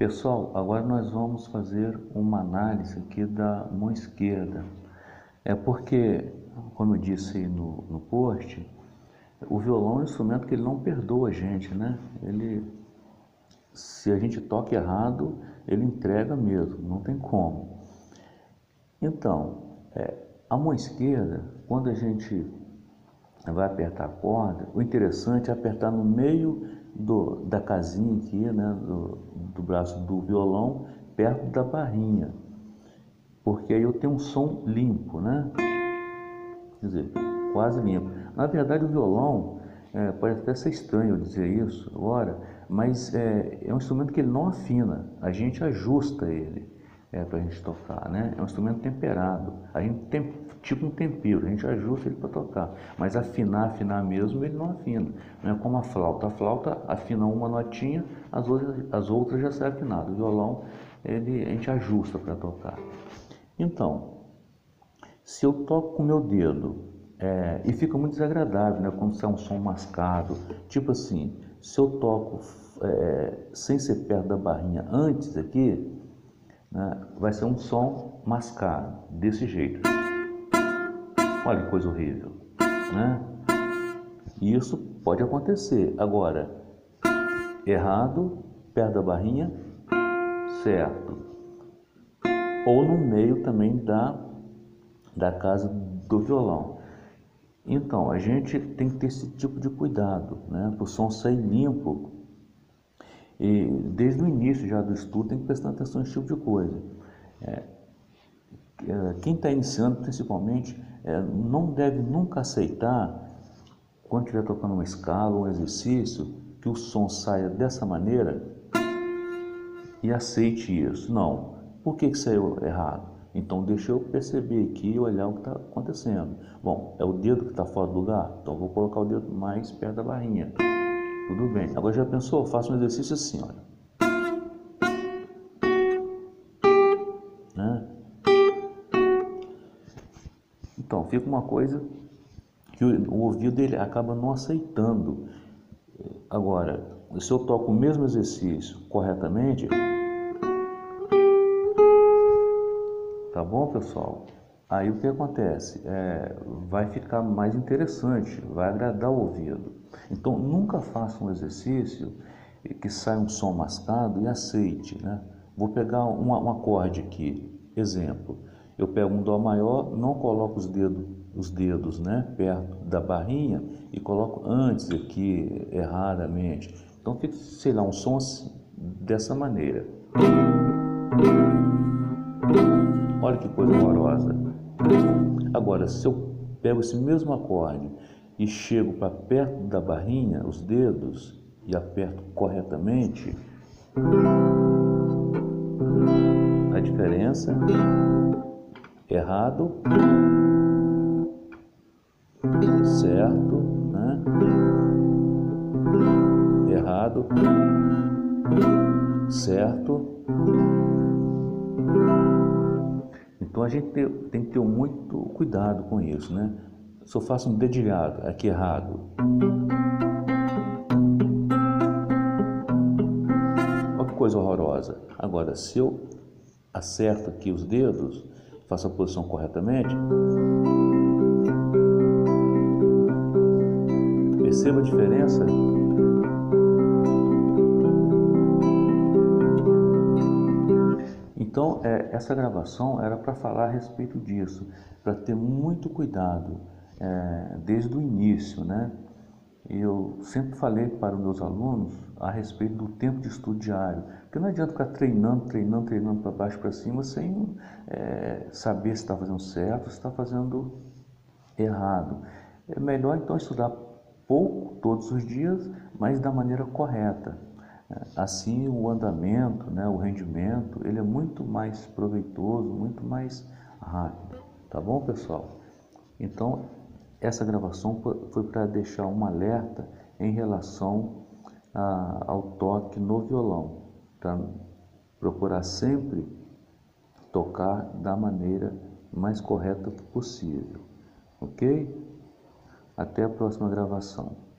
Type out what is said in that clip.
Pessoal, agora nós vamos fazer uma análise aqui da mão esquerda. É porque, como eu disse aí no post, o violão é um instrumento que ele não perdoa a gente, né? Se a gente toca errado, ele entrega mesmo, não tem como. Então, a mão esquerda, quando a gente vai apertar a corda, o interessante é apertar no meio da casinha aqui, né, do braço do violão, perto da barrinha, porque aí eu tenho um som limpo, né? Quer dizer, quase limpo. Na verdade, o violão, pode até ser estranho eu dizer isso agora, mas é um instrumento que ele não afina, a gente ajusta ele para a gente tocar, né? É um instrumento temperado, a gente tem tipo um tempero, a gente ajusta ele para tocar, mas afinar mesmo, ele não afina. Não é como a flauta afina uma notinha, as outras já saem afinadas. O violão, a gente ajusta para tocar. Então, se eu toco com o meu dedo, e fica muito desagradável, né, quando sai um som mascado, tipo assim, se eu toco sem ser perto da barrinha antes aqui, né, vai ser um som mascado, desse jeito. Olha que coisa horrível, né? E isso pode acontecer. Agora, errado, perto da barrinha, certo. Ou no meio também da casa do violão. Então, a gente tem que ter esse tipo de cuidado, né? Para o som sair limpo. E desde o início já do estudo tem que prestar atenção nesse tipo de coisa. Quem está iniciando, principalmente, não deve nunca aceitar, quando estiver tocando uma escala ou um exercício, que o som saia dessa maneira e aceite isso. Não. Por que saiu errado? Então deixa eu perceber aqui e olhar o que está acontecendo. Bom, é o dedo que está fora do lugar? Então vou colocar o dedo mais perto da barrinha. Tudo bem. Agora já pensou? Faça um exercício assim, olha. Né? Então fica uma coisa que o ouvido ele acaba não aceitando. Agora, se eu toco o mesmo exercício corretamente, tá bom, pessoal? Aí o que acontece? Vai ficar mais interessante, vai agradar o ouvido. Então nunca faça um exercício que saia um som mascado e aceite, né? Vou pegar um acorde aqui, exemplo. Eu pego um dó maior, não coloco os dedos, né, perto da barrinha e coloco antes aqui erradamente. Então fica, sei lá, um som assim, dessa maneira. Olha que coisa horrorosa. Agora, se eu pego esse mesmo acorde e chego para perto da barrinha, os dedos, e aperto corretamente, a diferença, errado, certo, né? Errado, certo. Então a gente tem que ter muito cuidado com isso, né? Se eu faço um dedilhado, aqui errado. Olha que coisa horrorosa. Agora, se eu acerto aqui os dedos, faço a posição corretamente, perceba a diferença? Então, essa gravação era para falar a respeito disso, para ter muito cuidado desde o início, né? Eu sempre falei para os meus alunos a respeito do tempo de estudo diário, porque não adianta ficar treinando para baixo para cima sem saber se está fazendo certo, se está fazendo errado. É melhor então estudar pouco todos os dias, mas da maneira correta. Assim o andamento, né, o rendimento, ele é muito mais proveitoso, muito mais rápido. Tá bom, pessoal? Então, essa gravação foi para deixar um alerta em relação ao toque no violão, para procurar sempre tocar da maneira mais correta possível, ok? Até a próxima gravação.